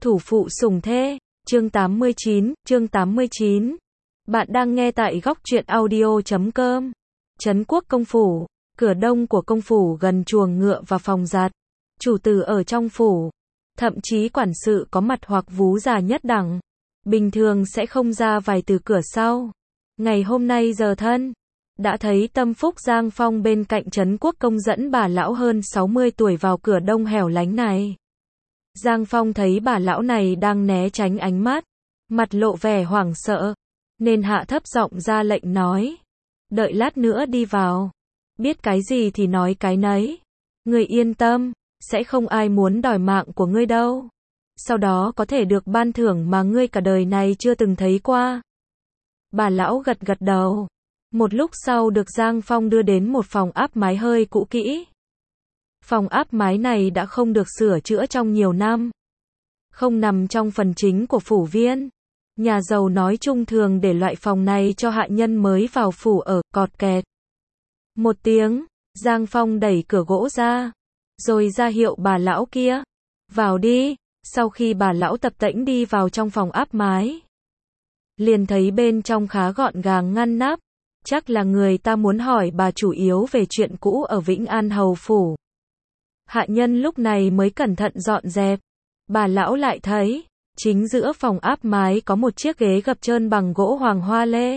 Thủ phụ sủng thê, chương 89. Bạn đang nghe tại góc truyện audio.com. Trấn Quốc công phủ, cửa đông của công phủ gần chuồng ngựa và phòng giặt. Chủ tử ở trong phủ, thậm chí quản sự có mặt hoặc vú già nhất đẳng, bình thường sẽ không ra vài từ cửa sau. Ngày hôm nay giờ thân, đã thấy tâm phúc Giang Phong bên cạnh Trấn Quốc công dẫn bà lão hơn 60 tuổi vào cửa đông hẻo lánh này. Giang Phong thấy bà lão này đang né tránh ánh mắt, mặt lộ vẻ hoảng sợ, nên hạ thấp giọng ra lệnh nói, đợi lát nữa đi vào, biết cái gì thì nói cái nấy, ngươi yên tâm, sẽ không ai muốn đòi mạng của ngươi đâu, sau đó có thể được ban thưởng mà ngươi cả đời này chưa từng thấy qua. Bà lão gật gật đầu, một lúc sau được Giang Phong đưa đến một phòng áp mái hơi cũ kỹ. Phòng áp mái này đã không được sửa chữa trong nhiều năm, không nằm trong phần chính của phủ viên. Nhà giàu nói chung thường để loại phòng này cho hạ nhân mới vào phủ ở, cọt kẹt. Một tiếng, Giang Phong đẩy cửa gỗ ra, rồi ra hiệu bà lão kia, vào đi. Sau khi bà lão tập tễnh đi vào trong phòng áp mái, liền thấy bên trong khá gọn gàng ngăn nắp, chắc là người ta muốn hỏi bà chủ yếu về chuyện cũ ở Vĩnh An hầu phủ. Hạ nhân lúc này mới cẩn thận dọn dẹp, bà lão lại thấy, chính giữa phòng áp mái có một chiếc ghế gập trơn bằng gỗ hoàng hoa lê.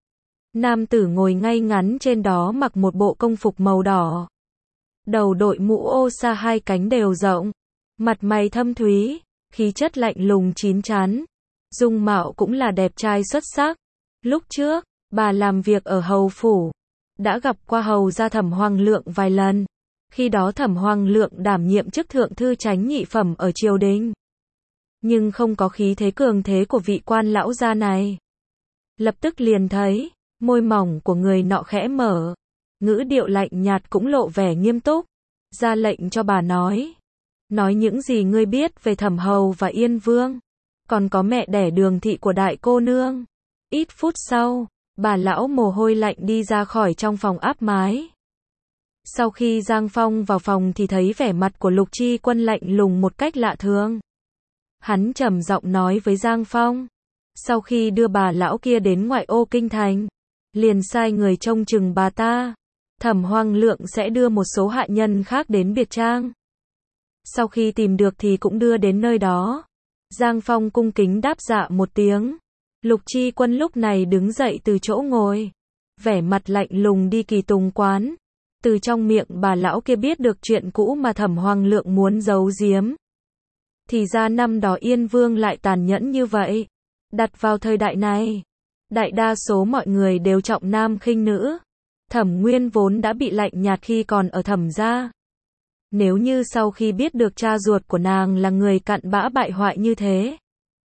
Nam tử ngồi ngay ngắn trên đó mặc một bộ công phục màu đỏ. Đầu đội mũ ô sa hai cánh đều rộng, mặt mày thâm thúy, khí chất lạnh lùng chín chắn, dung mạo cũng là đẹp trai xuất sắc. Lúc trước, bà làm việc ở hầu phủ, đã gặp qua hầu gia Thẩm Hoàng Lượng vài lần. Khi đó Thẩm Hoàng Lượng đảm nhiệm chức thượng thư chánh nhị phẩm ở triều đình, nhưng không có khí thế cường thế của vị quan lão gia này. Lập tức liền thấy, môi mỏng của người nọ khẽ mở, ngữ điệu lạnh nhạt cũng lộ vẻ nghiêm túc, ra lệnh cho bà nói những gì ngươi biết về Thẩm hầu và Yên Vương, còn có mẹ đẻ Đường thị của đại cô nương. Ít phút sau, bà lão mồ hôi lạnh đi ra khỏi trong phòng áp mái. Sau khi Giang Phong vào phòng thì thấy vẻ mặt của Lục Chi Quân lạnh lùng một cách lạ thường. Hắn trầm giọng nói với Giang Phong, sau khi đưa bà lão kia đến ngoại ô kinh thành, liền sai người trông chừng bà ta. Thẩm Hoàng Lượng sẽ đưa một số hạ nhân khác đến biệt trang. Sau khi tìm được thì cũng đưa đến nơi đó. Giang Phong cung kính đáp dạ một tiếng. Lục Chi Quân lúc này đứng dậy từ chỗ ngồi, vẻ mặt lạnh lùng đi Kỳ Tùng quán. Từ trong miệng bà lão kia biết được chuyện cũ mà Thẩm Hoàng Lượng muốn giấu giếm. Thì ra năm đó Yên Vương lại tàn nhẫn như vậy. Đặt vào thời đại này, đại đa số mọi người đều trọng nam khinh nữ. Thẩm Nguyên vốn đã bị lạnh nhạt khi còn ở Thẩm gia. Nếu như sau khi biết được cha ruột của nàng là người cặn bã bại hoại như thế,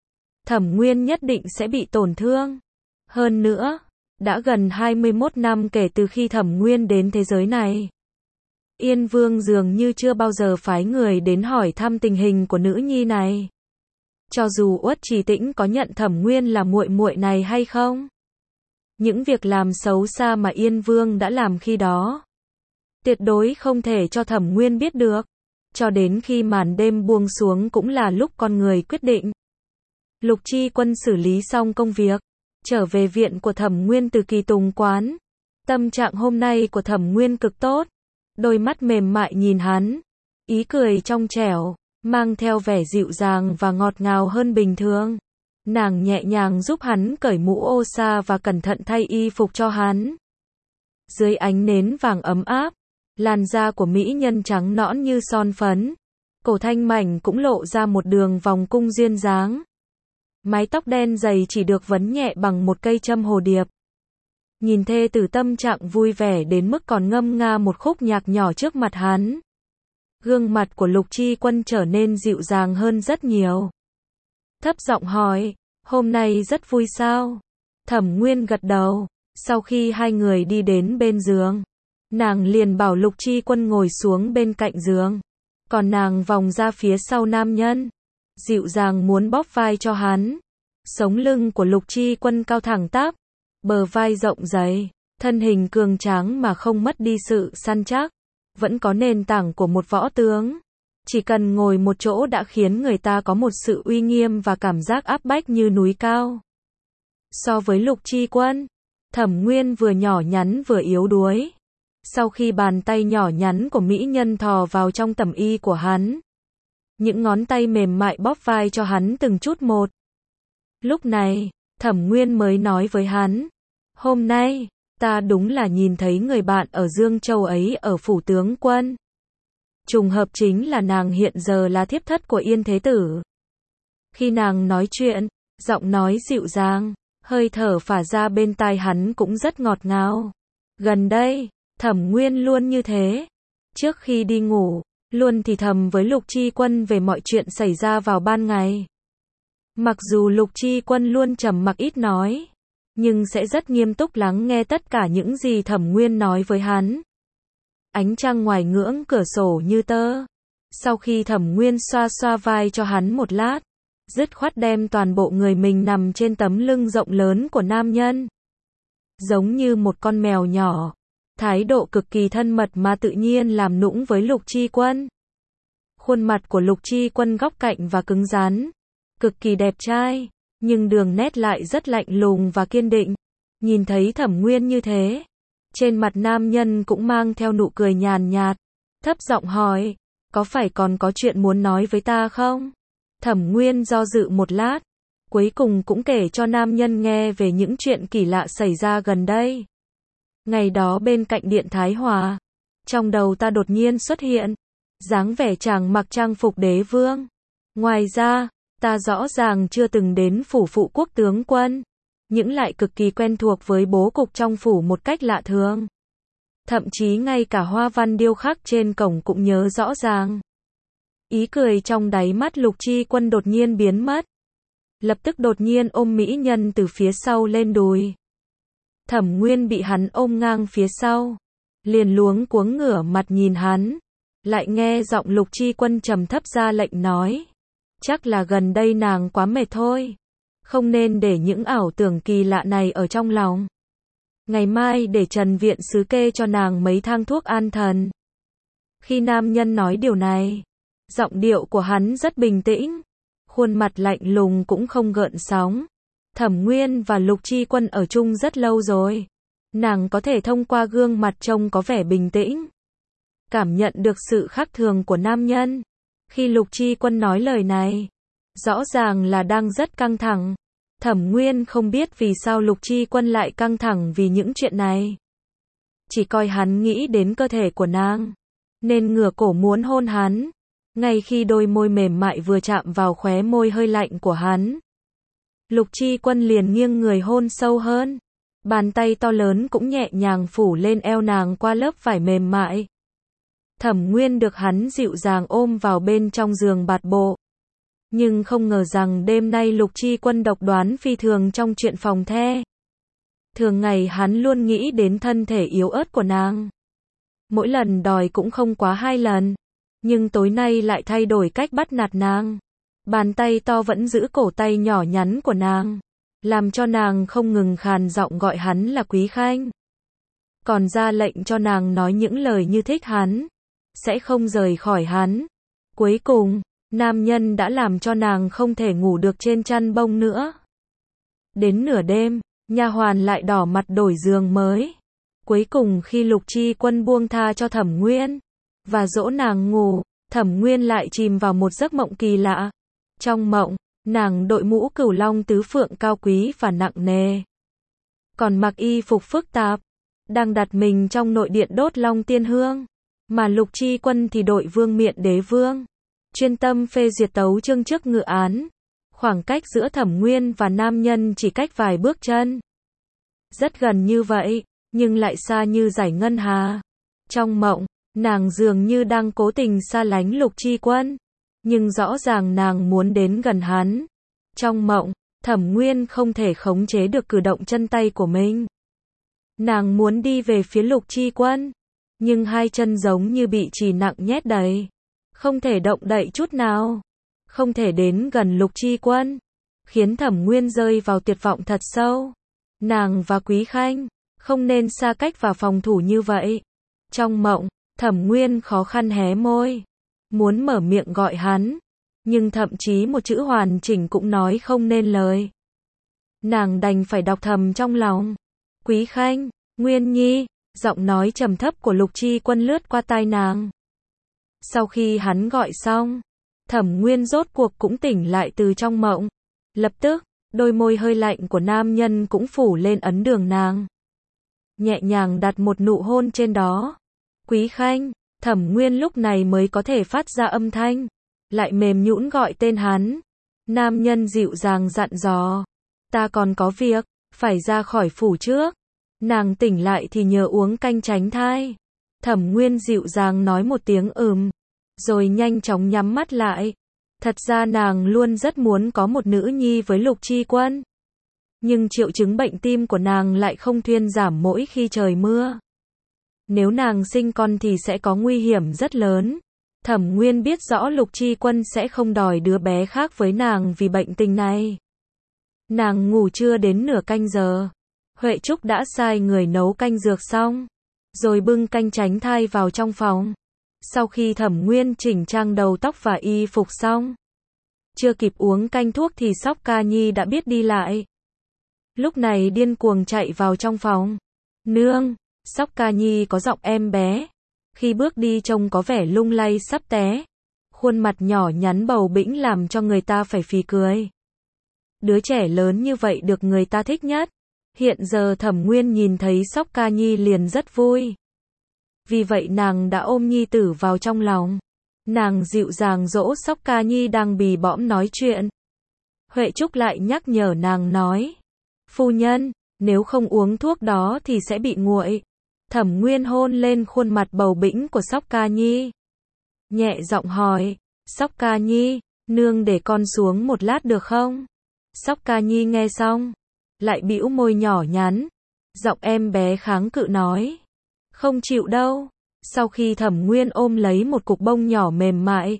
Thẩm Nguyên nhất định sẽ bị tổn thương. Hơn nữa, đã gần 21 năm kể từ khi Thẩm Nguyên đến thế giới này, Yên Vương dường như chưa bao giờ phái người đến hỏi thăm tình hình của nữ nhi này. Cho dù Uất Trì Tĩnh có nhận Thẩm Nguyên là muội muội này hay không, những việc làm xấu xa mà Yên Vương đã làm khi đó, tuyệt đối không thể cho Thẩm Nguyên biết được. Cho đến khi màn đêm buông xuống cũng là lúc con người quyết định. Lục Chi Quân xử lý xong công việc, trở về viện của Thẩm Nguyên từ Kỳ Tùng quán. Tâm trạng hôm nay của Thẩm Nguyên cực tốt, đôi mắt mềm mại nhìn hắn, ý cười trong trẻo, mang theo vẻ dịu dàng và ngọt ngào hơn bình thường. Nàng nhẹ nhàng giúp hắn cởi mũ ô sa và cẩn thận thay y phục cho hắn. Dưới ánh nến vàng ấm áp, làn da của mỹ nhân trắng nõn như son phấn, cổ thanh mảnh cũng lộ ra một đường vòng cung duyên dáng. Mái tóc đen dày chỉ được vấn nhẹ bằng một cây châm hồ điệp. Nhìn thê tử tâm trạng vui vẻ đến mức còn ngâm nga một khúc nhạc nhỏ trước mặt hắn. Gương mặt của Lục Chi Quân trở nên dịu dàng hơn rất nhiều. Thấp giọng hỏi, hôm nay rất vui sao? Thẩm Nguyên gật đầu. Sau khi hai người đi đến bên giường, nàng liền bảo Lục Chi Quân ngồi xuống bên cạnh giường, còn nàng vòng ra phía sau nam nhân, dịu dàng muốn bóp vai cho hắn. Sống lưng của Lục Chi Quân cao thẳng tắp, bờ vai rộng dày, thân hình cường tráng mà không mất đi sự săn chắc, vẫn có nền tảng của một võ tướng. Chỉ cần ngồi một chỗ đã khiến người ta có một sự uy nghiêm và cảm giác áp bách như núi cao. So với Lục Chi Quân, Thẩm Nguyên vừa nhỏ nhắn vừa yếu đuối. Sau khi bàn tay nhỏ nhắn của mỹ nhân thò vào trong tẩm y của hắn, những ngón tay mềm mại bóp vai cho hắn từng chút một. Lúc này, Thẩm Nguyên mới nói với hắn, hôm nay, ta đúng là nhìn thấy người bạn ở Dương Châu ấy ở phủ tướng quân. Trùng hợp chính là nàng hiện giờ là thiếp thất của Yên Thế Tử. Khi nàng nói chuyện, giọng nói dịu dàng, hơi thở phả ra bên tai hắn cũng rất ngọt ngào. Gần đây, Thẩm Nguyên luôn như thế. Trước khi đi ngủ, luôn thì thầm với Lục Chi Quân về mọi chuyện xảy ra vào ban ngày. Mặc dù Lục Chi Quân luôn trầm mặc ít nói, nhưng sẽ rất nghiêm túc lắng nghe tất cả những gì Thẩm Nguyên nói với hắn. Ánh trăng ngoài ngưỡng cửa sổ như tơ. Sau khi Thẩm Nguyên xoa xoa vai cho hắn một lát, dứt khoát đem toàn bộ người mình nằm trên tấm lưng rộng lớn của nam nhân. Giống như một con mèo nhỏ, thái độ cực kỳ thân mật mà tự nhiên làm nũng với Lục Chi Quân. Khuôn mặt của Lục Chi Quân góc cạnh và cứng rắn, cực kỳ đẹp trai, nhưng đường nét lại rất lạnh lùng và kiên định. Nhìn thấy Thẩm Nguyên như thế, trên mặt nam nhân cũng mang theo nụ cười nhàn nhạt, thấp giọng hỏi, có phải còn có chuyện muốn nói với ta không? Thẩm Nguyên do dự một lát, cuối cùng cũng kể cho nam nhân nghe về những chuyện kỳ lạ xảy ra gần đây. Ngày đó bên cạnh điện Thái Hòa, trong đầu ta đột nhiên xuất hiện dáng vẻ chàng mặc trang phục đế vương. Ngoài ra, ta rõ ràng chưa từng đến phủ phụ quốc tướng quân, nhưng lại cực kỳ quen thuộc với bố cục trong phủ một cách lạ thường. Thậm chí ngay cả hoa văn điêu khắc trên cổng cũng nhớ rõ ràng. Ý cười trong đáy mắt Lục Chi Quân đột nhiên biến mất. Lập tức đột nhiên ôm mỹ nhân từ phía sau lên đùi. Thẩm Nguyên bị hắn ôm ngang phía sau, liền luống cuống ngửa mặt nhìn hắn. Lại nghe giọng Lục Chi Quân trầm thấp ra lệnh nói, chắc là gần đây nàng quá mệt thôi, không nên để những ảo tưởng kỳ lạ này ở trong lòng. Ngày mai để Trần Viện Sứ kê cho nàng mấy thang thuốc an thần. Khi nam nhân nói điều này, giọng điệu của hắn rất bình tĩnh, khuôn mặt lạnh lùng cũng không gợn sóng. Thẩm Nguyên và Lục Chi Quân ở chung rất lâu rồi, nàng có thể thông qua gương mặt trông có vẻ bình tĩnh, cảm nhận được sự khác thường của nam nhân. Khi Lục Chi Quân nói lời này, rõ ràng là đang rất căng thẳng. Thẩm Nguyên không biết vì sao Lục Chi Quân lại căng thẳng vì những chuyện này. Chỉ coi hắn nghĩ đến cơ thể của nàng, nên ngửa cổ muốn hôn hắn. Ngay khi đôi môi mềm mại vừa chạm vào khóe môi hơi lạnh của hắn, Lục Chi Quân liền nghiêng người hôn sâu hơn. Bàn tay to lớn cũng nhẹ nhàng phủ lên eo nàng qua lớp vải mềm mại. Thẩm Nguyên được hắn dịu dàng ôm vào bên trong giường bạt bộ. Nhưng không ngờ rằng đêm nay Lục Chi Quân độc đoán phi thường trong chuyện phòng the. Thường ngày hắn luôn nghĩ đến thân thể yếu ớt của nàng. Mỗi lần đòi cũng không quá 2 lần. Nhưng tối nay lại thay đổi cách bắt nạt nàng. Bàn tay to vẫn giữ cổ tay nhỏ nhắn của nàng, làm cho nàng không ngừng khàn giọng gọi hắn là Quý Khanh. Còn ra lệnh cho nàng nói những lời như thích hắn, sẽ không rời khỏi hắn. Cuối cùng, nam nhân đã làm cho nàng không thể ngủ được trên chăn bông nữa. Đến nửa đêm, nha hoàn lại đỏ mặt đổi giường mới. Cuối cùng khi Lục Chi Quân buông tha cho Thẩm Nguyên và dỗ nàng ngủ, Thẩm Nguyên lại chìm vào một giấc mộng kỳ lạ. Trong mộng, nàng đội mũ cửu long tứ phượng cao quý và nặng nề, còn mặc y phục phức tạp, đang đặt mình trong nội điện đốt long tiên hương, mà Lục Chi Quân thì đội vương miện đế vương, chuyên tâm phê duyệt tấu chương trước ngự án. Khoảng cách giữa Thẩm Nguyên và nam nhân chỉ cách vài bước chân. Rất gần như vậy, nhưng lại xa như dải ngân hà. Trong mộng, nàng dường như đang cố tình xa lánh Lục Chi Quân, nhưng rõ ràng nàng muốn đến gần hắn. Trong mộng, Thẩm Nguyên không thể khống chế được cử động chân tay của mình. Nàng muốn đi về phía Lục Chi Quân, nhưng hai chân giống như bị chì nặng nhét đầy, không thể động đậy chút nào, không thể đến gần Lục Chi Quân, khiến Thẩm Nguyên rơi vào tuyệt vọng thật sâu. Nàng và Quý Khanh không nên xa cách và phòng thủ như vậy. Trong mộng, Thẩm Nguyên khó khăn hé môi, muốn mở miệng gọi hắn, nhưng thậm chí một chữ hoàn chỉnh cũng nói không nên lời. Nàng đành phải đọc thầm trong lòng. Quý Khanh, Nguyên Nhi, giọng nói trầm thấp của Lục Chi Quân lướt qua tai nàng. Sau khi hắn gọi xong, Thẩm Nguyên rốt cuộc cũng tỉnh lại từ trong mộng. Lập tức, đôi môi hơi lạnh của nam nhân cũng phủ lên ấn đường nàng. Nhẹ nhàng đặt một nụ hôn trên đó. Quý Khanh, Thẩm Nguyên lúc này mới có thể phát ra âm thanh, lại mềm nhũn gọi tên hắn. Nam nhân dịu dàng dặn dò, ta còn có việc, phải ra khỏi phủ trước. Nàng tỉnh lại thì nhớ uống canh tránh thai. Thẩm Nguyên dịu dàng nói một tiếng rồi nhanh chóng nhắm mắt lại. Thật ra nàng luôn rất muốn có một nữ nhi với Lục Chi Quân. Nhưng triệu chứng bệnh tim của nàng lại không thuyên giảm mỗi khi trời mưa. Nếu nàng sinh con thì sẽ có nguy hiểm rất lớn. Thẩm Nguyên biết rõ Lục Chi Quân sẽ không đòi đứa bé khác với nàng vì bệnh tình này. Nàng ngủ chưa đến nửa canh giờ. Huệ Trúc đã sai người nấu canh dược xong, rồi bưng canh tránh thai vào trong phòng. Sau khi Thẩm Nguyên chỉnh trang đầu tóc và y phục xong, chưa kịp uống canh thuốc thì Sóc Ca Nhi đã biết đi lại. Lúc này điên cuồng chạy vào trong phòng. Nương, Sóc Ca Nhi có giọng em bé. Khi bước đi trông có vẻ lung lay sắp té. Khuôn mặt nhỏ nhắn bầu bĩnh làm cho người ta phải phì cười. Đứa trẻ lớn như vậy được người ta thích nhất. Hiện giờ Thẩm Nguyên nhìn thấy Sóc Ca Nhi liền rất vui. Vì vậy nàng đã ôm nhi tử vào trong lòng. Nàng dịu dàng dỗ Sóc Ca Nhi đang bì bõm nói chuyện. Huệ Trúc lại nhắc nhở nàng nói. Phu nhân, nếu không uống thuốc đó thì sẽ bị nguội. Thẩm Nguyên hôn lên khuôn mặt bầu bĩnh của Sóc Ca Nhi. Nhẹ giọng hỏi. Sóc Ca Nhi, nương để con xuống một lát được không? Sóc Ca Nhi nghe xong, lại bĩu môi nhỏ nhắn. Giọng em bé kháng cự nói. Không chịu đâu. Sau khi Thẩm Nguyên ôm lấy một cục bông nhỏ mềm mại,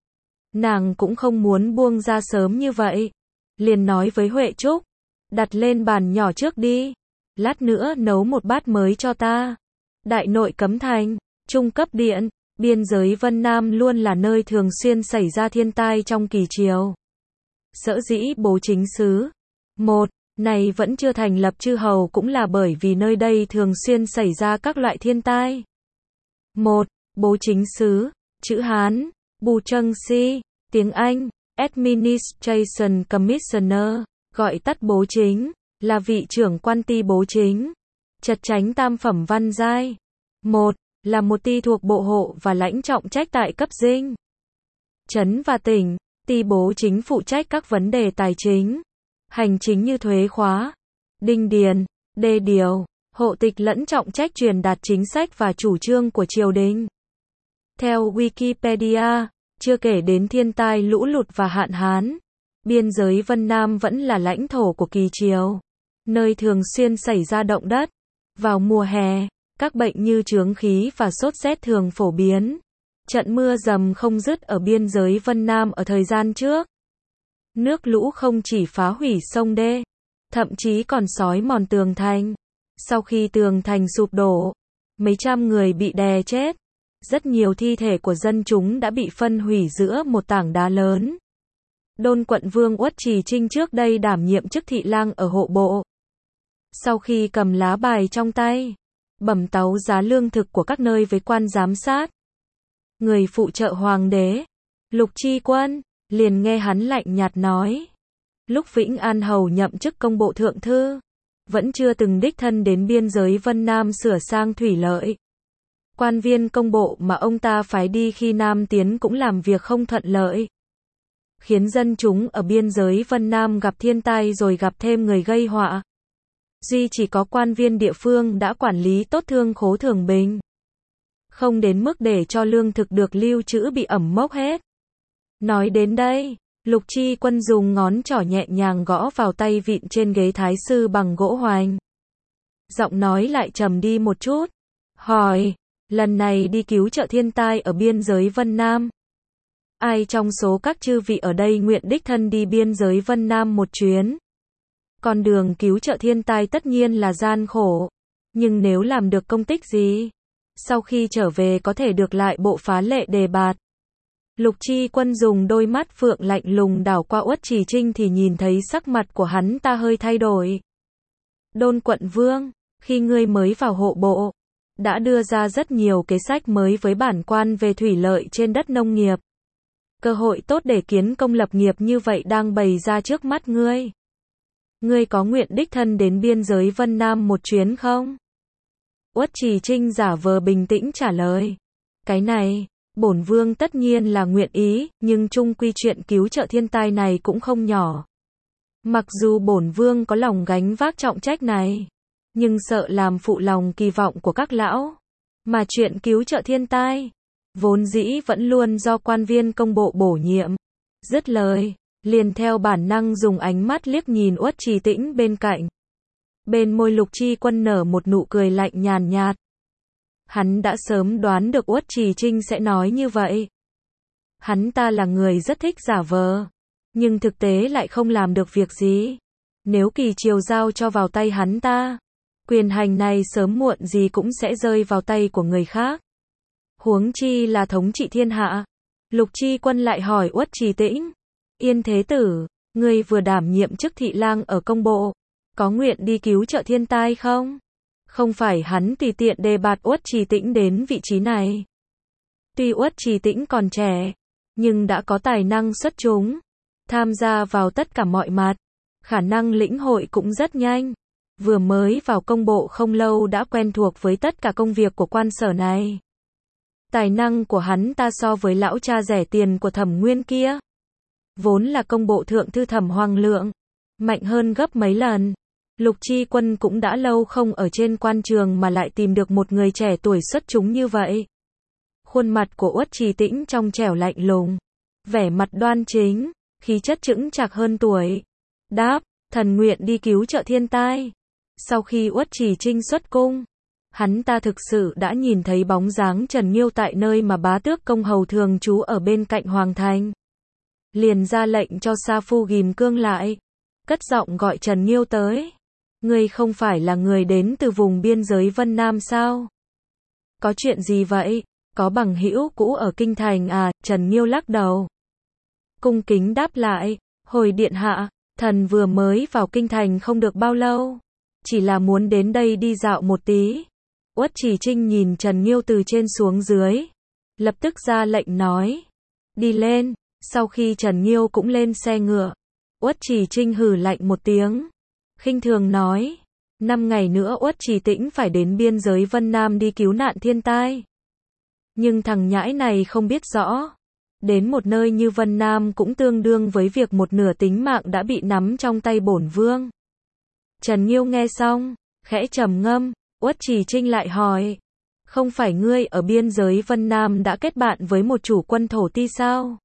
nàng cũng không muốn buông ra sớm như vậy. Liền nói với Huệ Trúc. Đặt lên bàn nhỏ trước đi. Lát nữa nấu một bát mới cho ta. Đại nội cấm thành, trung cấp điện, biên giới Vân Nam luôn là nơi thường xuyên xảy ra thiên tai trong kỳ triều. Sở dĩ Bố Chính Xứ này vẫn chưa thành lập chư hầu cũng là bởi vì nơi đây thường xuyên xảy ra các loại thiên tai. Bố Chính Xứ, chữ Hán, Bù Trâng Si, tiếng Anh, Administration Commissioner, gọi tắt Bố Chính, là vị trưởng quan ty bố chính. Trật chánh tam phẩm văn giai. Là một ty thuộc bộ hộ và lãnh trọng trách tại cấp dinh, trấn và tỉnh. Ty bố chính phụ trách các vấn đề tài chính, hành chính như thuế khóa, đinh điền, đê điều, hộ tịch lẫn trọng trách truyền đạt chính sách và chủ trương của triều đình. Theo Wikipedia, chưa kể đến thiên tai lũ lụt và hạn hán, biên giới Vân Nam vẫn là lãnh thổ của kỳ triều, nơi thường xuyên xảy ra động đất. Vào mùa hè, các bệnh như chướng khí và sốt rét thường phổ biến. Trận mưa dầm không dứt ở biên giới Vân Nam ở thời gian trước. Nước lũ không chỉ phá hủy sông đê, thậm chí còn xói mòn tường thành. Sau khi tường thành sụp đổ, mấy trăm người bị đè chết. Rất nhiều thi thể của dân chúng đã bị phân hủy giữa một tảng đá lớn. Đôn quận vương Uất Trì Trinh trước đây đảm nhiệm chức thị lang ở hộ bộ. Sau khi cầm lá bài trong tay, bẩm tấu giá lương thực của các nơi với quan giám sát, người phụ trợ hoàng đế, Lục Chi Quân, liền nghe hắn lạnh nhạt nói. Lúc Vĩnh An Hầu nhậm chức công bộ thượng thư, vẫn chưa từng đích thân đến biên giới Vân Nam sửa sang thủy lợi. Quan viên công bộ mà ông ta phái đi khi Nam tiến cũng làm việc không thuận lợi, khiến dân chúng ở biên giới Vân Nam gặp thiên tai rồi gặp thêm người gây họa. Duy chỉ có quan viên địa phương đã quản lý tốt thương khố thường bình, không đến mức để cho lương thực được lưu trữ bị ẩm mốc hết. Nói đến đây, Lục Chi Quân dùng ngón trỏ nhẹ nhàng gõ vào tay vịn trên ghế thái sư bằng gỗ hoành. Giọng nói lại trầm đi một chút. Hỏi, lần này đi cứu trợ thiên tai ở biên giới Vân Nam, ai trong số các chư vị ở đây nguyện đích thân đi biên giới Vân Nam một chuyến? Con đường cứu trợ thiên tai tất nhiên là gian khổ, nhưng nếu làm được công tích gì, sau khi trở về có thể được lại bộ phá lệ đề bạt. Lục Chi Quân dùng đôi mắt phượng lạnh lùng đảo qua Uất Trì Trinh thì nhìn thấy sắc mặt của hắn ta hơi thay đổi. Đôn quận vương, khi ngươi mới vào hộ bộ, đã đưa ra rất nhiều kế sách mới với bản quan về thủy lợi trên đất nông nghiệp. Cơ hội tốt để kiến công lập nghiệp như vậy đang bày ra trước mắt ngươi. Ngươi có nguyện đích thân đến biên giới Vân Nam một chuyến không? Uất Trì Trinh giả vờ bình tĩnh trả lời. Cái này, bổn vương tất nhiên là nguyện ý, nhưng chung quy chuyện cứu trợ thiên tai này cũng không nhỏ. Mặc dù bổn vương có lòng gánh vác trọng trách này, nhưng sợ làm phụ lòng kỳ vọng của các lão. Mà chuyện cứu trợ thiên tai, vốn dĩ vẫn luôn do quan viên công bộ bổ nhiệm. Dứt lời, liền theo bản năng dùng ánh mắt liếc nhìn Uất Trì Tĩnh bên cạnh. Bên môi Lục Chi Quân nở một nụ cười lạnh nhàn nhạt. Hắn đã sớm đoán được Uất Trì Trinh sẽ nói như vậy. Hắn ta là người rất thích giả vờ, nhưng thực tế lại không làm được việc gì. Nếu Kỳ Triều giao cho vào tay hắn ta, quyền hành này sớm muộn gì cũng sẽ rơi vào tay của người khác. Huống chi là thống trị thiên hạ. Lục Chi Quân lại hỏi Uất Trì Tĩnh. Yên Thế Tử, ngươi vừa đảm nhiệm chức thị lang ở công bộ, có nguyện đi cứu trợ thiên tai không? Không phải hắn tùy tiện đề bạt Uất Trì Tĩnh đến vị trí này. Tuy Uất Trì Tĩnh còn trẻ, nhưng đã có tài năng xuất chúng, tham gia vào tất cả mọi mặt, khả năng lĩnh hội cũng rất nhanh. Vừa mới vào công bộ không lâu đã quen thuộc với tất cả công việc của quan sở này. Tài năng của hắn ta so với lão cha rẻ tiền của Thẩm Nguyên kia, vốn là công bộ thượng thư Thẩm Hoàng Lượng, mạnh hơn gấp mấy lần. Lục Chi Quân cũng đã lâu không ở trên quan trường mà lại tìm được một người trẻ tuổi xuất chúng như vậy. Khuôn mặt của Uất Trì Tĩnh trong trẻo lạnh lùng, vẻ mặt đoan chính, khí chất chững chạc hơn tuổi. Đáp, thần nguyện đi cứu trợ thiên tai. Sau khi Uất Trì Trinh xuất cung, hắn ta thực sự đã nhìn thấy bóng dáng Trần Nghiêu tại nơi mà bá tước công hầu thường trú ở bên cạnh Hoàng Thành. Liền ra lệnh cho sa phu ghim cương lại, cất giọng gọi Trần Nghiêu tới. Ngươi không phải là người đến từ vùng biên giới Vân Nam sao? Có chuyện gì vậy? Có bằng hữu cũ ở kinh thành à? Trần Nghiêu lắc đầu, cung kính đáp lại, hồi điện hạ, thần vừa mới vào kinh thành không được bao lâu, chỉ là muốn đến đây đi dạo một tí. Uất Trì Trinh nhìn Trần Nghiêu từ trên xuống dưới, lập tức ra lệnh nói, đi lên. Sau khi Trần Nghiêu cũng lên xe ngựa, Uất Trì Trinh hừ lạnh một tiếng, khinh thường nói, 5 ngày nữa Uất Trì Tĩnh phải đến biên giới Vân Nam đi cứu nạn thiên tai. Nhưng thằng nhãi này không biết rõ, đến một nơi như Vân Nam cũng tương đương với việc một nửa tính mạng đã bị nắm trong tay bổn vương. Trần Nghiêu nghe xong, khẽ trầm ngâm. Uất Trì Trinh lại hỏi, không phải ngươi ở biên giới Vân Nam đã kết bạn với một chủ quân thổ ti sao?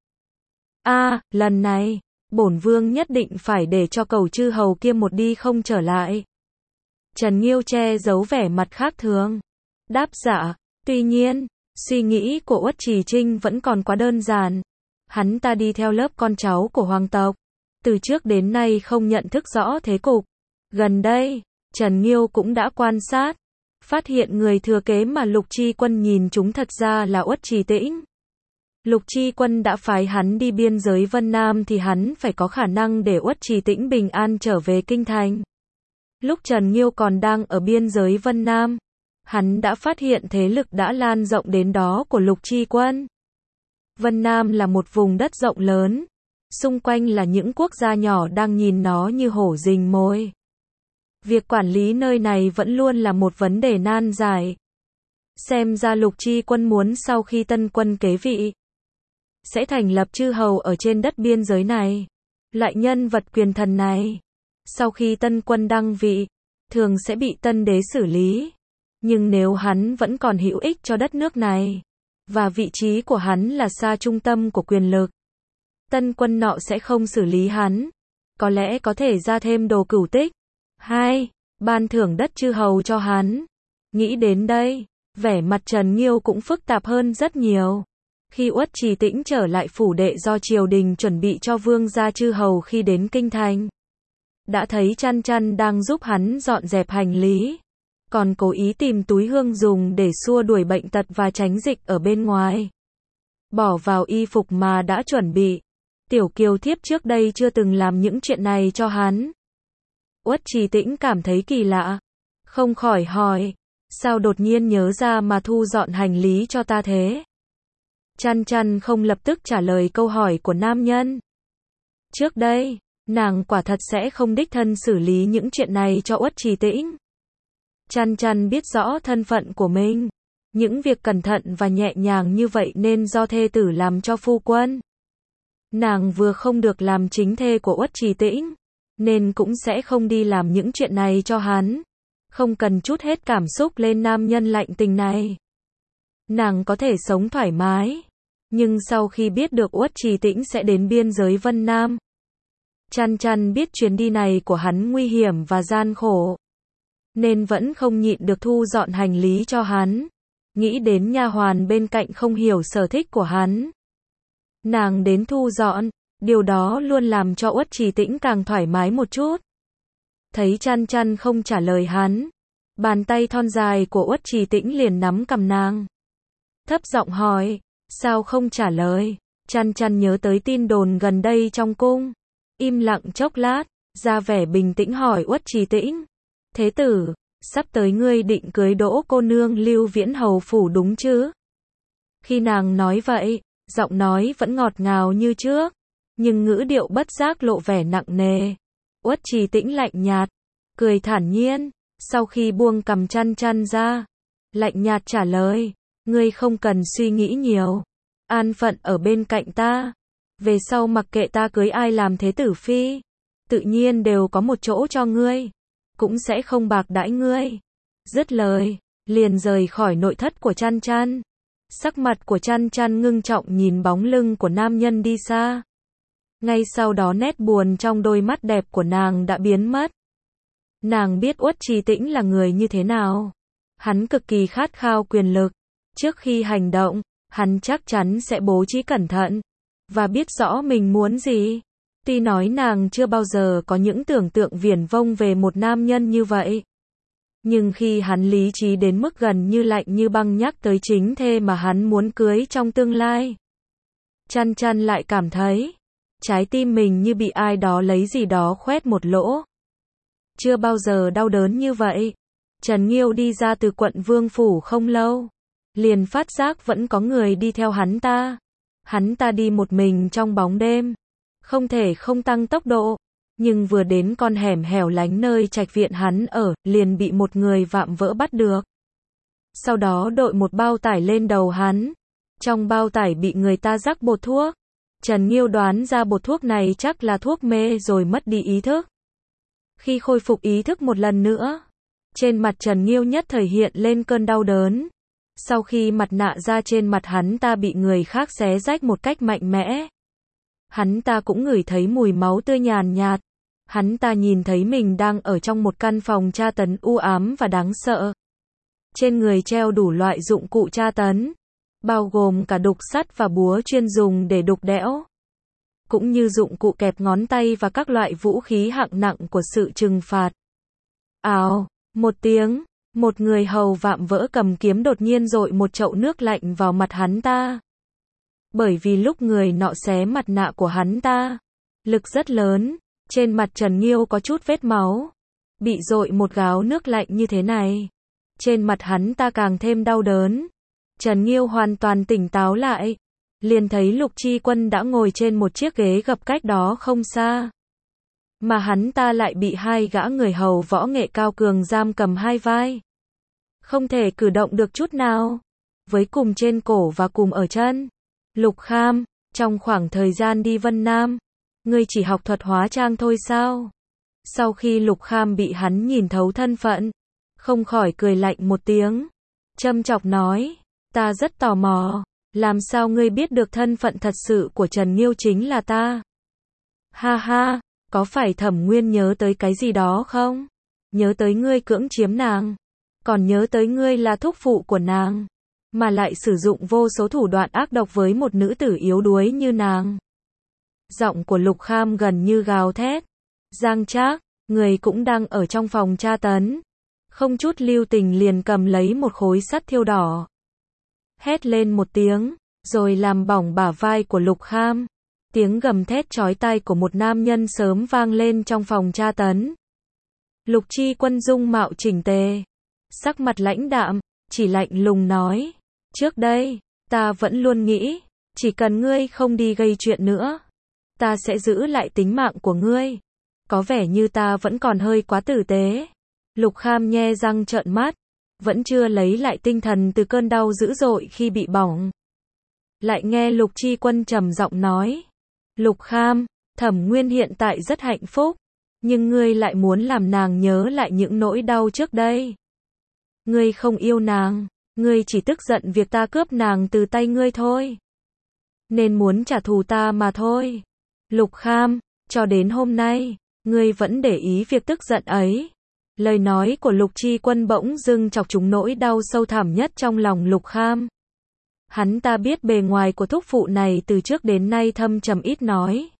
Lần này, bổn vương nhất định phải để cho Cẩu Chư Hầu kia một đi không trở lại. Trần Nghiêu che giấu vẻ mặt khác thường, đáp dạ. Tuy nhiên, suy nghĩ của Uất Trì Trinh vẫn còn quá đơn giản. Hắn ta đi theo lớp con cháu của hoàng tộc, từ trước đến nay không nhận thức rõ thế cục. Gần đây, Trần Nghiêu cũng đã quan sát, phát hiện người thừa kế mà Lục Chi Quân nhìn chúng thật ra là Uất Trì Tĩnh. Lục Chi Quân đã phái hắn đi biên giới Vân Nam thì hắn phải có khả năng để Uất Trì Tĩnh bình an trở về kinh thành. Lúc Trần Nghiêu còn đang ở biên giới Vân Nam, hắn đã phát hiện thế lực đã lan rộng đến đó của Lục Chi Quân. Vân Nam là một vùng đất rộng lớn, xung quanh là những quốc gia nhỏ đang nhìn nó như hổ rình mồi. Việc quản lý nơi này vẫn luôn là một vấn đề nan giải. Xem ra Lục Chi Quân muốn sau khi tân quân kế vị, sẽ thành lập chư hầu ở trên đất biên giới này. Loại nhân vật quyền thần này, sau khi tân quân đăng vị, thường sẽ bị tân đế xử lý. Nhưng nếu hắn vẫn còn hữu ích cho đất nước này, và vị trí của hắn là xa trung tâm của quyền lực, tân quân nọ sẽ không xử lý hắn. Có lẽ có thể ra thêm đồ cửu tích. 2. Ban thưởng đất chư hầu cho hắn. Nghĩ đến đây, vẻ mặt Trần Nghiêu cũng phức tạp hơn rất nhiều. Khi Uất Trì Tĩnh trở lại phủ đệ do triều đình chuẩn bị cho vương gia chư hầu khi đến kinh thành, đã thấy Chăn Chăn đang giúp hắn dọn dẹp hành lý, còn cố ý tìm túi hương dùng để xua đuổi bệnh tật và tránh dịch ở bên ngoài. bỏ vào y phục mà đã chuẩn bị. Tiểu kiều thiếp trước đây chưa từng làm những chuyện này cho hắn. Uất Trì Tĩnh cảm thấy kỳ lạ, không khỏi hỏi, sao đột nhiên nhớ ra mà thu dọn hành lý cho ta thế? Chăn Chăn không lập tức trả lời câu hỏi của nam nhân. Trước đây, nàng quả thật sẽ không đích thân xử lý những chuyện này cho Uất Trì Tĩnh. Chăn Chăn biết rõ thân phận của mình, những việc cẩn thận và nhẹ nhàng như vậy nên do thê tử làm cho phu quân. Nàng vừa không được làm chính thê của Uất Trì Tĩnh, nên cũng sẽ không đi làm những chuyện này cho hắn, không cần trút hết cảm xúc lên nam nhân lạnh tình này. Nàng có thể sống thoải mái, nhưng sau khi biết được Uất Trì Tĩnh sẽ đến biên giới Vân Nam, Chăn Chăn biết chuyến đi này của hắn nguy hiểm và gian khổ, nên vẫn không nhịn được thu dọn hành lý cho hắn. Nghĩ đến nha hoàn bên cạnh không hiểu sở thích của hắn, nàng đến thu dọn, điều đó luôn làm cho Uất Trì Tĩnh càng thoải mái một chút. Thấy Chăn Chăn không trả lời hắn, bàn tay thon dài của Uất Trì Tĩnh liền nắm cằm nàng, thấp giọng hỏi, sao không trả lời? Chăn Chăn nhớ tới tin đồn gần đây trong cung, im lặng chốc lát, ra vẻ bình tĩnh hỏi Uất Trì Tĩnh, thế tử, sắp tới ngươi định cưới Đỗ cô nương Lưu Viễn hầu phủ đúng chứ? Khi nàng nói vậy, giọng nói vẫn ngọt ngào như trước, nhưng ngữ điệu bất giác lộ vẻ nặng nề. Uất Trì Tĩnh lạnh nhạt, cười thản nhiên, sau khi buông cằm Chăn Chăn ra, lạnh nhạt trả lời, ngươi không cần suy nghĩ nhiều, an phận ở bên cạnh ta, về sau mặc kệ ta cưới ai làm thế tử phi, tự nhiên đều có một chỗ cho ngươi, cũng sẽ không bạc đãi ngươi. Dứt lời, liền rời khỏi nội thất của Chăn Chăn. Sắc mặt của Chăn Chăn ngưng trọng nhìn bóng lưng của nam nhân đi xa. Ngay sau đó nét buồn trong đôi mắt đẹp của nàng đã biến mất. Nàng biết Uất Trì Tĩnh là người như thế nào. Hắn cực kỳ khát khao quyền lực. Trước khi hành động, hắn chắc chắn sẽ bố trí cẩn thận, và biết rõ mình muốn gì. Tuy nói nàng chưa bao giờ có những tưởng tượng viển vông về một nam nhân như vậy, nhưng khi hắn lý trí đến mức gần như lạnh như băng nhắc tới chính thê mà hắn muốn cưới trong tương lai, Chăn Chăn lại cảm thấy trái tim mình như bị ai đó lấy gì đó khoét một lỗ. Chưa bao giờ đau đớn như vậy. Trần Nghiêu đi ra từ quận Vương Phủ không lâu, liền phát giác vẫn có người đi theo hắn ta. Hắn ta đi một mình trong bóng đêm, không thể không tăng tốc độ, nhưng vừa đến con hẻm hẻo lánh nơi trạch viện hắn ở, liền bị một người vạm vỡ bắt được. Sau đó đội một bao tải lên đầu hắn, trong bao tải bị người ta rắc bột thuốc. Trần Nghiêu đoán ra bột thuốc này chắc là thuốc mê rồi mất đi ý thức. Khi khôi phục ý thức một lần nữa, trên mặt Trần Nghiêu nhất thời hiện lên cơn đau đớn. Sau khi mặt nạ ra trên mặt hắn ta bị người khác xé rách một cách mạnh mẽ, hắn ta cũng ngửi thấy mùi máu tươi nhàn nhạt. Hắn ta nhìn thấy mình đang ở trong một căn phòng tra tấn u ám và đáng sợ. Trên người treo đủ loại dụng cụ tra tấn, bao gồm cả đục sắt và búa chuyên dùng để đục đẽo, cũng như dụng cụ kẹp ngón tay và các loại vũ khí hạng nặng của sự trừng phạt. Ào, một tiếng, một người hầu vạm vỡ cầm kiếm đột nhiên dội một chậu nước lạnh vào mặt hắn ta. Bởi vì lúc người nọ xé mặt nạ của hắn ta, lực rất lớn, trên mặt Trần Nghiêu có chút vết máu. Bị dội một gáo nước lạnh như thế này, trên mặt hắn ta càng thêm đau đớn. Trần Nghiêu hoàn toàn tỉnh táo lại, liền thấy Lục Chi Quân đã ngồi trên một chiếc ghế gập cách đó không xa. Mà hắn ta lại bị hai gã người hầu võ nghệ cao cường giam cầm hai vai, không thể cử động được chút nào, với cùm trên cổ và cùm ở chân. Lục Kham, trong khoảng thời gian đi Vân Nam, ngươi chỉ học thuật hóa trang thôi sao? Sau khi Lục Kham bị hắn nhìn thấu thân phận, không khỏi cười lạnh một tiếng, châm chọc nói, ta rất tò mò, làm sao ngươi biết được thân phận thật sự của Trần Nghiêu chính là ta? Ha ha, có phải Thẩm Nguyên nhớ tới cái gì đó không? Nhớ tới ngươi cưỡng chiếm nàng, còn nhớ tới ngươi là thúc phụ của nàng, mà lại sử dụng vô số thủ đoạn ác độc với một nữ tử yếu đuối như nàng. Giọng của Lục Kham gần như gào thét. Giang Trác, người cũng đang ở trong phòng tra tấn, không chút lưu tình liền cầm lấy một khối sắt thiêu đỏ, hét lên một tiếng, rồi làm bỏng bả vai của Lục Kham. Tiếng gầm thét chói tai của một nam nhân sớm vang lên trong phòng tra tấn. Lục Chi Quân dung mạo chỉnh tề, sắc mặt lãnh đạm, chỉ lạnh lùng nói, trước đây, ta vẫn luôn nghĩ, chỉ cần ngươi không đi gây chuyện nữa, ta sẽ giữ lại tính mạng của ngươi. Có vẻ như ta vẫn còn hơi quá tử tế. Lục Kham nhe răng trợn mắt, vẫn chưa lấy lại tinh thần từ cơn đau dữ dội khi bị bỏng. Lại nghe Lục Chi Quân trầm giọng nói, Lục Kham, Thẩm Nguyên hiện tại rất hạnh phúc, nhưng ngươi lại muốn làm nàng nhớ lại những nỗi đau trước đây. Ngươi không yêu nàng, ngươi chỉ tức giận việc ta cướp nàng từ tay ngươi thôi. Nên muốn trả thù ta mà thôi. Lục Kham, cho đến hôm nay, ngươi vẫn để ý việc tức giận ấy. Lời nói của Lục Chi Quân bỗng dưng chọc trúng nỗi đau sâu thẳm nhất trong lòng Lục Kham. Hắn ta biết bề ngoài của thúc phụ này từ trước đến nay thâm trầm ít nói,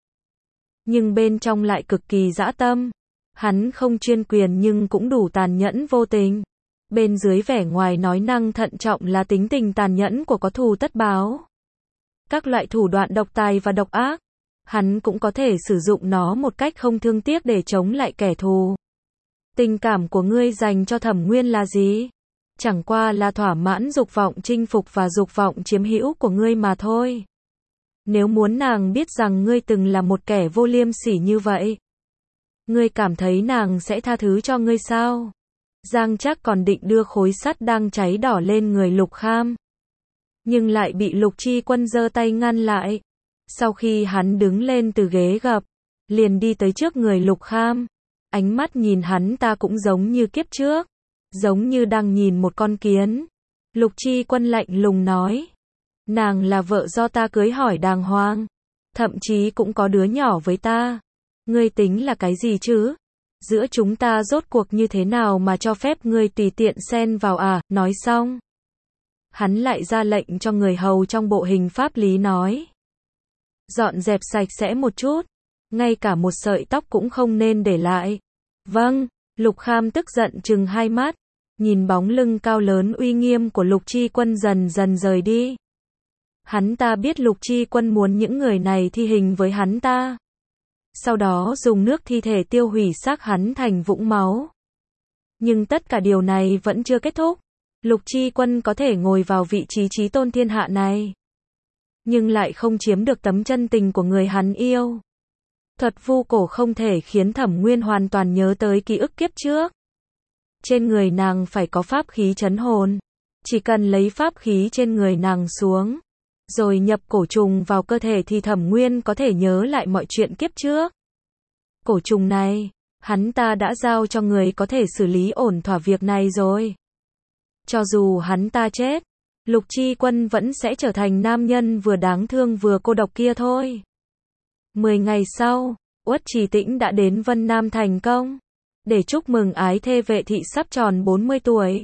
nhưng bên trong lại cực kỳ dã tâm. Hắn không chuyên quyền nhưng cũng đủ tàn nhẫn vô tình. Bên dưới vẻ ngoài nói năng thận trọng là tính tình tàn nhẫn của có thù tất báo. Các loại thủ đoạn độc tài và độc ác, hắn cũng có thể sử dụng nó một cách không thương tiếc để chống lại kẻ thù. Tình cảm của ngươi dành cho Thẩm Nguyên là gì? Chẳng qua là thỏa mãn dục vọng chinh phục và dục vọng chiếm hữu của ngươi mà thôi. Nếu muốn nàng biết rằng ngươi từng là một kẻ vô liêm sỉ như vậy, ngươi cảm thấy nàng sẽ tha thứ cho ngươi sao? Giang Trác còn định đưa khối sắt đang cháy đỏ lên người Lục Kham, nhưng lại bị Lục Chi Quân giơ tay ngăn lại. Sau khi hắn đứng lên từ ghế gập, liền đi tới trước người Lục Kham. Ánh mắt nhìn hắn ta cũng giống như kiếp trước, giống như đang nhìn một con kiến. Lục Chi Quân lạnh lùng nói, nàng là vợ do ta cưới hỏi đàng hoàng, thậm chí cũng có đứa nhỏ với ta. Ngươi tính là cái gì chứ? Giữa chúng ta rốt cuộc như thế nào mà cho phép ngươi tùy tiện xen vào à? Nói xong, hắn lại ra lệnh cho người hầu trong bộ hình pháp lý nói, dọn dẹp sạch sẽ một chút, ngay cả một sợi tóc cũng không nên để lại. Vâng. Lục Kham tức giận trừng hai mắt, nhìn bóng lưng cao lớn uy nghiêm của Lục Chi Quân dần dần rời đi. Hắn ta biết Lục Chi Quân muốn những người này thi hình với hắn ta, sau đó dùng nước thi thể tiêu hủy xác hắn thành vũng máu. Nhưng tất cả điều này vẫn chưa kết thúc. Lục Chi Quân có thể ngồi vào vị trí chí tôn thiên hạ này, nhưng lại không chiếm được tấm chân tình của người hắn yêu. Thuật vu cổ không thể khiến Thẩm Nguyên hoàn toàn nhớ tới ký ức kiếp trước. Trên người nàng phải có pháp khí trấn hồn. Chỉ cần lấy pháp khí trên người nàng xuống, rồi nhập cổ trùng vào cơ thể thì Thẩm Nguyên có thể nhớ lại mọi chuyện kiếp trước. Cổ trùng này, hắn ta đã giao cho người có thể xử lý ổn thỏa việc này rồi. Cho dù hắn ta chết, Lục Chi Quân vẫn sẽ trở thành nam nhân vừa đáng thương vừa cô độc kia thôi. 10 ngày sau, Uất Trì Tĩnh đã đến Vân Nam thành công, để chúc mừng ái thê Vệ thị sắp tròn 40 tuổi.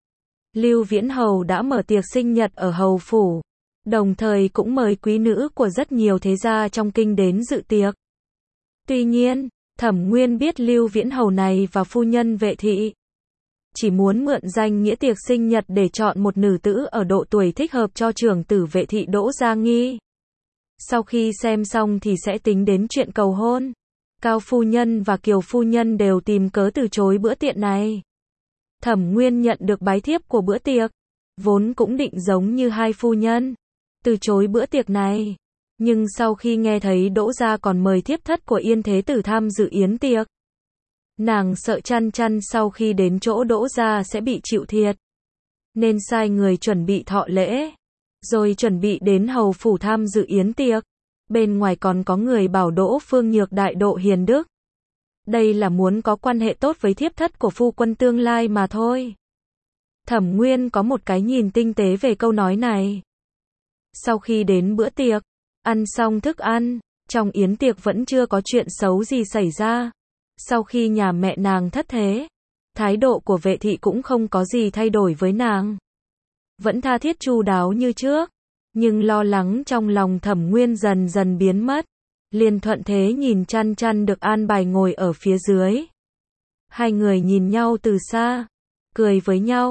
Lưu Viễn Hầu đã mở tiệc sinh nhật ở hầu phủ, đồng thời cũng mời quý nữ của rất nhiều thế gia trong kinh đến dự tiệc. Tuy nhiên, Thẩm Nguyên biết Lưu Viễn Hầu này và phu nhân Vệ thị chỉ muốn mượn danh nghĩa tiệc sinh nhật để chọn một nữ tử ở độ tuổi thích hợp cho trưởng tử Vệ thị Đỗ Gia Nghi. Sau khi xem xong thì sẽ tính đến chuyện cầu hôn. Cao phu nhân và Kiều phu nhân đều tìm cớ từ chối bữa tiệc này. Thẩm Nguyên nhận được bái thiếp của bữa tiệc, vốn cũng định giống như hai phu nhân, từ chối bữa tiệc này. Nhưng sau khi nghe thấy Đỗ Gia còn mời thiếp thất của Yên Thế Tử tham dự yến tiệc, nàng sợ chăn chăn sau khi đến chỗ Đỗ Gia sẽ bị chịu thiệt, nên sai người chuẩn bị thọ lễ, rồi chuẩn bị đến hầu phủ tham dự yến tiệc. Bên ngoài còn có người bảo Đỗ Phương Nhược đại độ hiền đức. Đây là muốn có quan hệ tốt với thiếp thất của phu quân tương lai mà thôi. Thẩm Nguyên có một cái nhìn tinh tế về câu nói này. Sau khi đến bữa tiệc, ăn xong thức ăn, trong yến tiệc vẫn chưa có chuyện xấu gì xảy ra. Sau khi nhà mẹ nàng thất thế, thái độ của Vệ thị cũng không có gì thay đổi với nàng. Vẫn tha thiết chu đáo như trước. Nhưng lo lắng trong lòng Thẩm Nguyên dần dần biến mất. Liền thuận thế nhìn chăn chăn được an bài ngồi ở phía dưới. Hai người nhìn nhau từ xa, cười với nhau,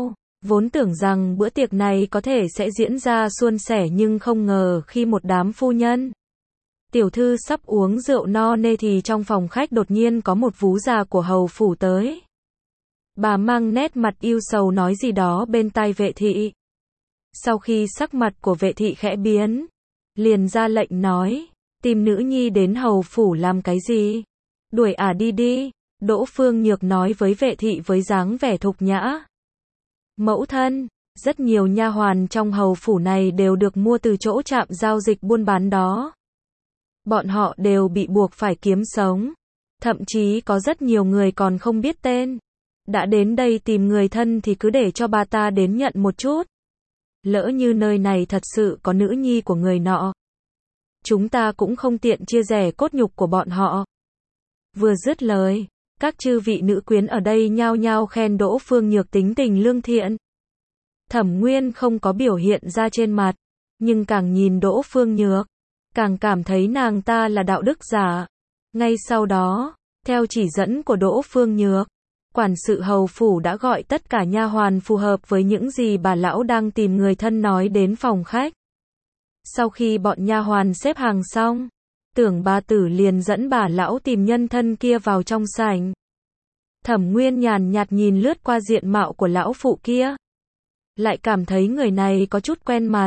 Vốn tưởng rằng bữa tiệc này có thể sẽ diễn ra suôn sẻ nhưng không ngờ khi một đám phu nhân, tiểu thư sắp uống rượu no nê thì trong phòng khách đột nhiên có một vú già của hầu phủ tới. Bà mang nét mặt ưu sầu nói gì đó bên tai Vệ thị. Sau khi sắc mặt của Vệ thị khẽ biến, liền ra lệnh nói, tìm nữ nhi đến hầu phủ làm cái gì? Đuổi ả đi đi. Đỗ Phương Nhược nói với Vệ thị với dáng vẻ thục nhã. Mẫu thân, rất nhiều nha hoàn trong hầu phủ này đều được mua từ chỗ trạm giao dịch buôn bán đó. Bọn họ đều bị buộc phải kiếm sống. Thậm chí có rất nhiều người còn không biết tên. Đã đến đây tìm người thân thì cứ để cho bà ta đến nhận một chút. Lỡ như nơi này thật sự có nữ nhi của người nọ, chúng ta cũng không tiện chia rẽ cốt nhục của bọn họ. Vừa dứt lời, các chư vị nữ quyến ở đây nhao nhao khen Đỗ Phương Nhược tính tình lương thiện. Thẩm Nguyên không có biểu hiện ra trên mặt, nhưng càng nhìn Đỗ Phương Nhược, càng cảm thấy nàng ta là đạo đức giả. Ngay sau đó, theo chỉ dẫn của Đỗ Phương Nhược, quản sự hầu phủ đã gọi tất cả nha hoàn phù hợp với những gì bà lão đang tìm người thân nói đến phòng khách. Sau khi bọn nha hoàn xếp hàng xong, Tưởng bà tử liền dẫn bà lão tìm nhân thân kia vào trong sảnh. Thẩm Nguyên nhàn nhạt nhìn lướt qua diện mạo của lão phụ kia, lại cảm thấy người này có chút quen mặt.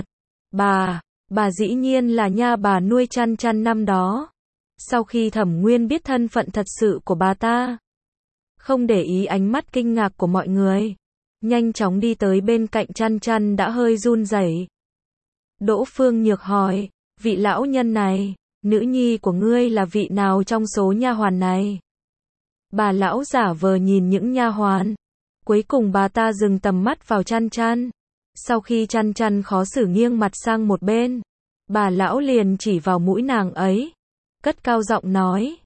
Bà dĩ nhiên là nha bà nuôi Chăn Chăn năm đó. Sau khi Thẩm Nguyên biết thân phận thật sự của bà ta, không để ý ánh mắt kinh ngạc của mọi người, nhanh chóng đi tới bên cạnh Chăn Chăn đã hơi run rẩy. Đỗ Phương Nhược hỏi, vị lão nhân này, nữ nhi của ngươi là vị nào trong số nha hoàn này? Bà lão giả vờ nhìn những nha hoàn, cuối cùng bà ta dừng tầm mắt vào Chăn Chăn. Sau khi Chăn Chăn khó xử nghiêng mặt sang một bên, bà lão liền chỉ vào mũi nàng ấy, cất cao giọng nói,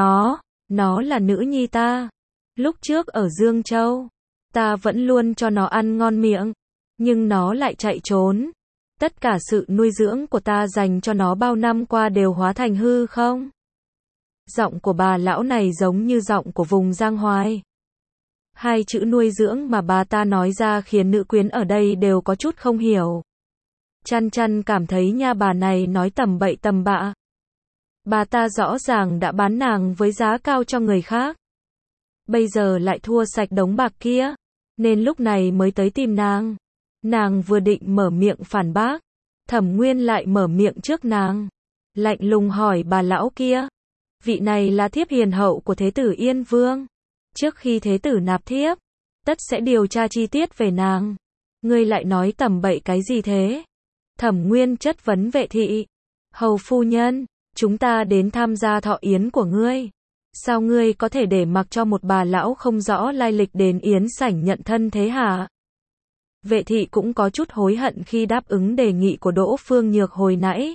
nó là nữ nhi ta. Lúc trước ở Dương Châu, ta vẫn luôn cho nó ăn ngon miệng, nhưng nó lại chạy trốn. Tất cả sự nuôi dưỡng của ta dành cho nó bao năm qua đều hóa thành hư không? Giọng của bà lão này giống như giọng của vùng Giang Hoài. Hai chữ nuôi dưỡng mà bà ta nói ra khiến nữ quyến ở đây đều có chút không hiểu. Chăn Chăn cảm thấy nha bà này nói tầm bậy tầm bạ. Bà ta rõ ràng đã bán nàng với giá cao cho người khác, bây giờ lại thua sạch đống bạc kia, nên lúc này mới tới tìm nàng. Nàng vừa định mở miệng phản bác, Thẩm Nguyên lại mở miệng trước nàng, lạnh lùng hỏi bà lão kia, vị này là thiếp hiền hậu của Thế tử Yên Vương. Trước khi Thế tử nạp thiếp, tất sẽ điều tra chi tiết về nàng. Ngươi lại nói tầm bậy cái gì thế? Thẩm Nguyên chất vấn Vệ thị. Hầu phu nhân, chúng ta đến tham gia thọ yến của ngươi. Sao ngươi có thể để mặc cho một bà lão không rõ lai lịch đến yến sảnh nhận thân thế hả? Vệ thị cũng có chút hối hận khi đáp ứng đề nghị của Đỗ Phương Nhược hồi nãy.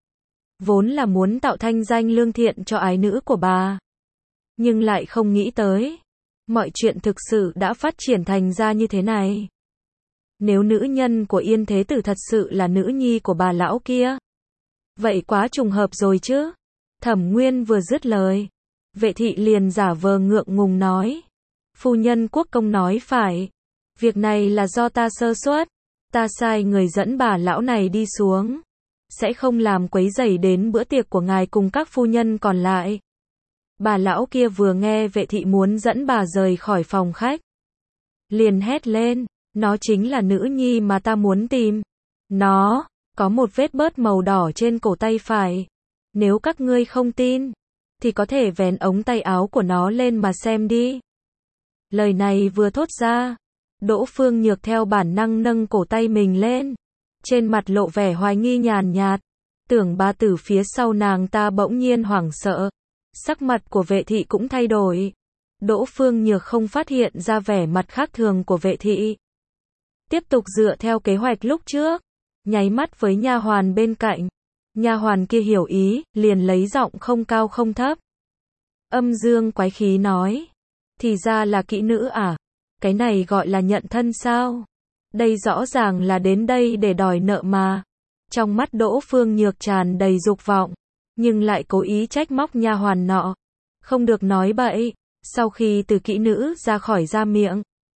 Vốn là muốn tạo thanh danh lương thiện cho ái nữ của bà, nhưng lại không nghĩ tới, mọi chuyện thực sự đã phát triển thành ra như thế này. Nếu nữ nhân của Yên Thế Tử thật sự là nữ nhi của bà lão kia, vậy quá trùng hợp rồi chứ. Thẩm Nguyên vừa dứt lời, Vệ thị liền giả vờ ngượng ngùng nói, phu nhân quốc công nói phải, việc này là do ta sơ suất, ta sai người dẫn bà lão này đi xuống, sẽ không làm quấy rầy đến bữa tiệc của ngài cùng các phu nhân còn lại. Bà lão kia vừa nghe Vệ thị muốn dẫn bà rời khỏi phòng khách, liền hét lên, nó chính là nữ nhi mà ta muốn tìm. Nó có một vết bớt màu đỏ trên cổ tay phải. Nếu các ngươi không tin, thì có thể vén ống tay áo của nó lên mà xem đi. Lời này vừa thốt ra, Đỗ Phương Nhược theo bản năng nâng cổ tay mình lên, trên mặt lộ vẻ hoài nghi nhàn nhạt. Tưởng bà tử phía sau nàng ta bỗng nhiên hoảng sợ, sắc mặt của Vệ thị cũng thay đổi. Đỗ Phương Nhược không phát hiện ra vẻ mặt khác thường của Vệ thị, tiếp tục dựa theo kế hoạch lúc trước, nháy mắt với nha hoàn bên cạnh. Nha hoàn kia hiểu ý, liền lấy giọng không cao không thấp, âm dương quái khí nói, thì ra là kỹ nữ à? Cái này gọi là nhận thân sao? Đây rõ ràng là đến đây để đòi nợ mà. Trong mắt Đỗ Phương Nhược tràn đầy dục vọng, nhưng lại cố ý trách móc nha hoàn nọ, không được nói bậy. Sau khi từ kỹ nữ ra khỏi ra miệng,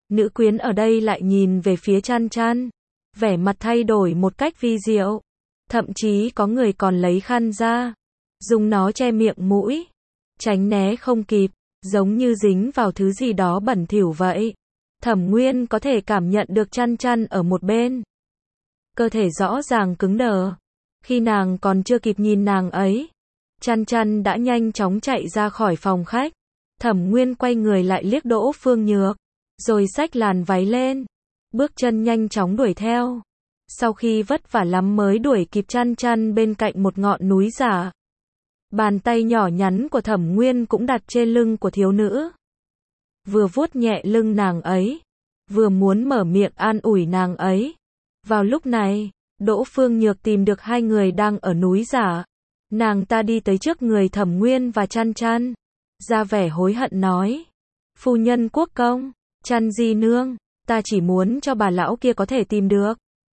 Nữ quyến ở đây lại nhìn về phía Chăn Chăn, vẻ mặt thay đổi một cách vi diệu. Thậm chí có người còn lấy khăn ra, dùng nó che miệng mũi, tránh né không kịp, giống như dính vào thứ gì đó bẩn thỉu vậy. Thẩm Nguyên có thể cảm nhận được Chăn Chăn ở một bên. Cơ thể rõ ràng cứng đờ. Khi nàng còn chưa kịp nhìn nàng ấy, Chăn Chăn đã nhanh chóng chạy ra khỏi phòng khách. Thẩm Nguyên quay người lại liếc Đỗ Phương Nhược, rồi xách làn váy lên, bước chân nhanh chóng đuổi theo. Sau khi vất vả lắm mới đuổi kịp Chăn Chăn bên cạnh một ngọn núi giả. Bàn tay nhỏ nhắn của Thẩm Nguyên cũng đặt trên lưng của thiếu nữ. Vừa vuốt nhẹ lưng nàng ấy, vừa muốn mở miệng an ủi nàng ấy. Vào lúc này, Đỗ Phương Nhược tìm được hai người đang ở núi giả. Nàng ta đi tới trước người Thẩm Nguyên và Chăn Chăn, ra vẻ hối hận nói: "Phu nhân quốc công, Chăn di nương, ta chỉ muốn cho bà lão kia có thể tìm được."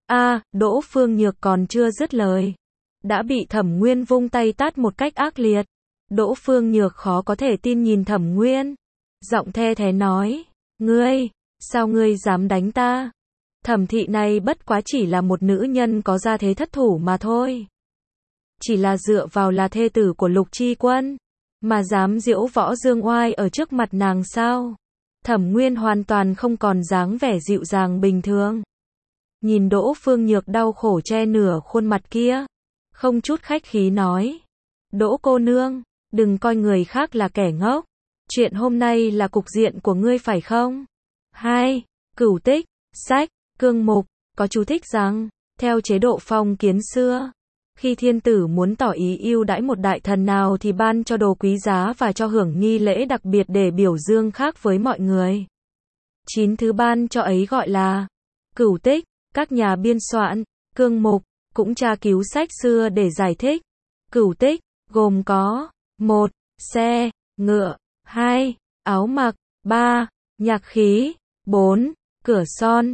Đỗ Phương Nhược còn chưa dứt lời, đã bị Thẩm Nguyên vung tay tát một cách ác liệt. Đỗ Phương Nhược khó có thể tin nhìn Thẩm Nguyên, giọng the thé nói: "Ngươi, sao ngươi dám đánh ta? Thẩm thị này bất quá chỉ là một nữ nhân có gia thế thất thủ mà thôi. Chỉ là dựa vào là thê tử của Lục Chi Quân, mà dám diễu võ dương oai ở trước mặt nàng sao?" Thẩm Nguyên hoàn toàn không còn dáng vẻ dịu dàng bình thường. Nhìn Đỗ Phương Nhược đau khổ che nửa khuôn mặt kia, không chút khách khí nói: "Đỗ cô nương, đừng coi người khác là kẻ ngốc. Chuyện hôm nay là cục diện của ngươi phải không?" 2. Cửu tích, sách, cương mục, có chú thích rằng, theo chế độ phong kiến xưa, khi thiên tử muốn tỏ ý ưu đãi một đại thần nào thì ban cho đồ quý giá và cho hưởng nghi lễ đặc biệt để biểu dương khác với mọi người. 9 thứ ban cho ấy gọi là cửu tích. Các nhà biên soạn, cương mục, cũng tra cứu sách xưa để giải thích. Cửu tích, gồm có 1. Xe, ngựa, 2. Áo mặc, 3. Nhạc khí, 4. Cửa son,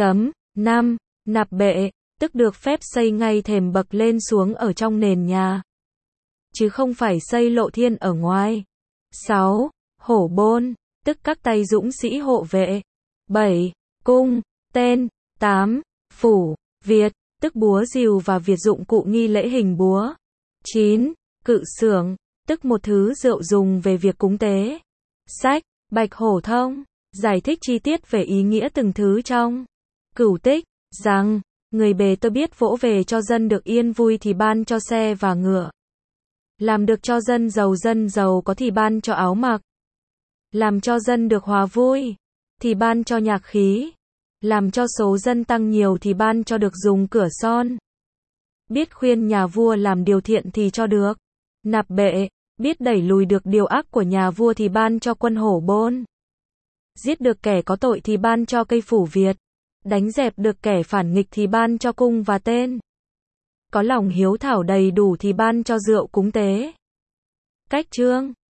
5. Nạp bệ, tức được phép xây ngay thềm bậc lên xuống ở trong nền nhà, chứ không phải xây lộ thiên ở ngoài. 6. Hổ bôn, tức các tay dũng sĩ hộ vệ. 7. Cung, tên. 8. Phủ, Việt, tức búa rìu và Việt dụng cụ nghi lễ hình búa. 9. Cự xưởng, tức một thứ rượu dùng về việc cúng tế. Sách, Bạch Hổ Thông, giải thích chi tiết về ý nghĩa từng thứ trong cửu tích, rằng, người bề tôi biết vỗ về cho dân được yên vui thì ban cho xe và ngựa. Làm được cho dân giàu có thì ban cho áo mặc. Làm cho dân được hòa vui, thì ban cho nhạc khí. Làm cho số dân tăng nhiều thì ban cho được dùng cửa son. Biết khuyên nhà vua làm điều thiện thì cho được nạp bệ, biết đẩy lùi được điều ác của nhà vua thì ban cho quân hổ bôn. Giết được kẻ có tội thì ban cho cây phủ Việt. Đánh dẹp được kẻ phản nghịch thì ban cho cung và tên. Có lòng hiếu thảo đầy đủ thì ban cho rượu cúng tế. Cách chương